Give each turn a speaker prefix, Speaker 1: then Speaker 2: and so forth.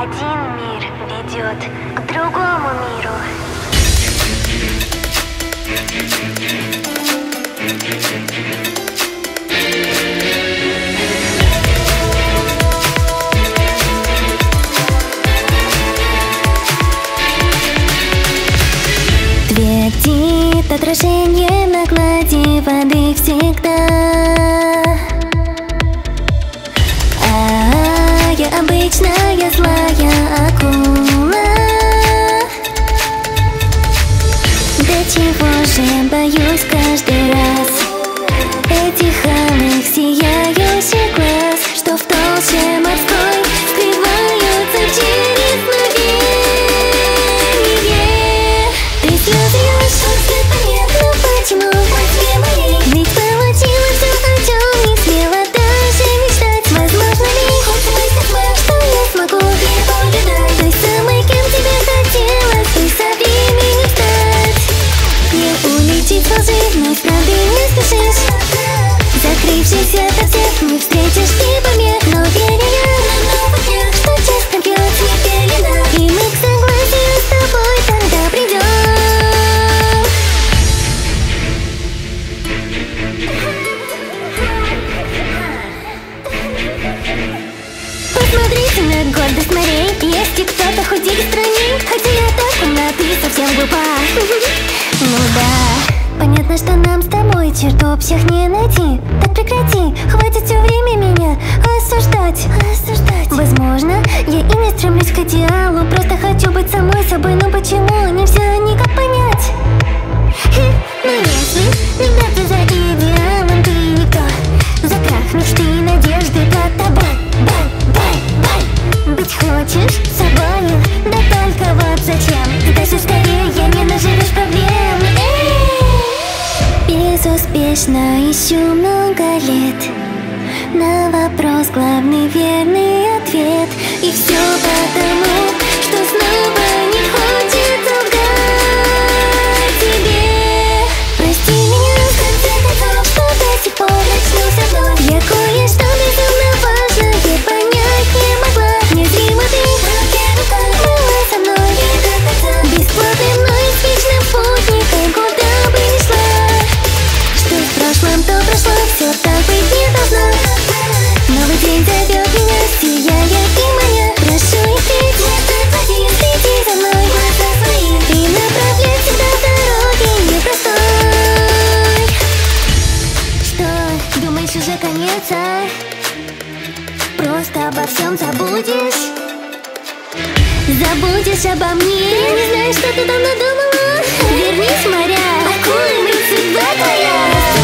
Speaker 1: Один мир ведет к другому миру.
Speaker 2: Твердит отражение на глади воды всегда. Я обычная злая акула. До чего же боюсь каждый раз этих алых сияющих глаз, что в толще морской скрываются через мгновенье. Ты слезы льешь, понятно почему во тьме моей. Ведь получилось все, о чем не смела даже мечтать. Возможно ли хоть мысль смог, что я смогу переболетать той самой, кем тебе хотелось, и со временем стать? Не улететь с лжи, но с правды не спешишь. Закрывшись ото всех, не встретишь ни помех. Но верю я на новых днях, что честно бьет не пелена, и мы к согласию с тобой тогда придем. Посмотрите на гордость морей. Есть и кто-то хоть и странней, хотя я так умна, ты совсем глупа. Ну да, понятно, что нам с тобой черту общих не найти. Так прекрати, хватит все время меня осуждать. Возможно, я и не стремлюсь к идеалу, просто хочу быть самой собой. Но почему нельзя никак понять? Но если не гнаться за идеалом, ты никто. Затрахнешь ты надежды под тобой. Быть хочешь собою, да только вот зачем? Даже скорее не наживешь проблем. Безуспешно ищу много лет на вопрос главный верный ответ. И все потому, что снова не хочется лгать тебе. Прости меня, в конце концов, что до сих пор начнулся вновь. Я кое-что безумно важное понять не могла. Незримо ты была со мной и до конца. Бесплатным, но и с вечным спутником, куда бы ни шла. Что в прошлом, то прошло, все так быть не должно. Новый день зовет меня, сияя и маня. Прошу и впредь, не подводи, следи за мной глаза свои и направляй всегда дороги непростой. Что, думаешь, уже конец, а? Просто обо всем забудешь? Забудешь обо мне? Я не знаю, что ты там надумала. Вернись в моря, акулы, ведь судьба твоя.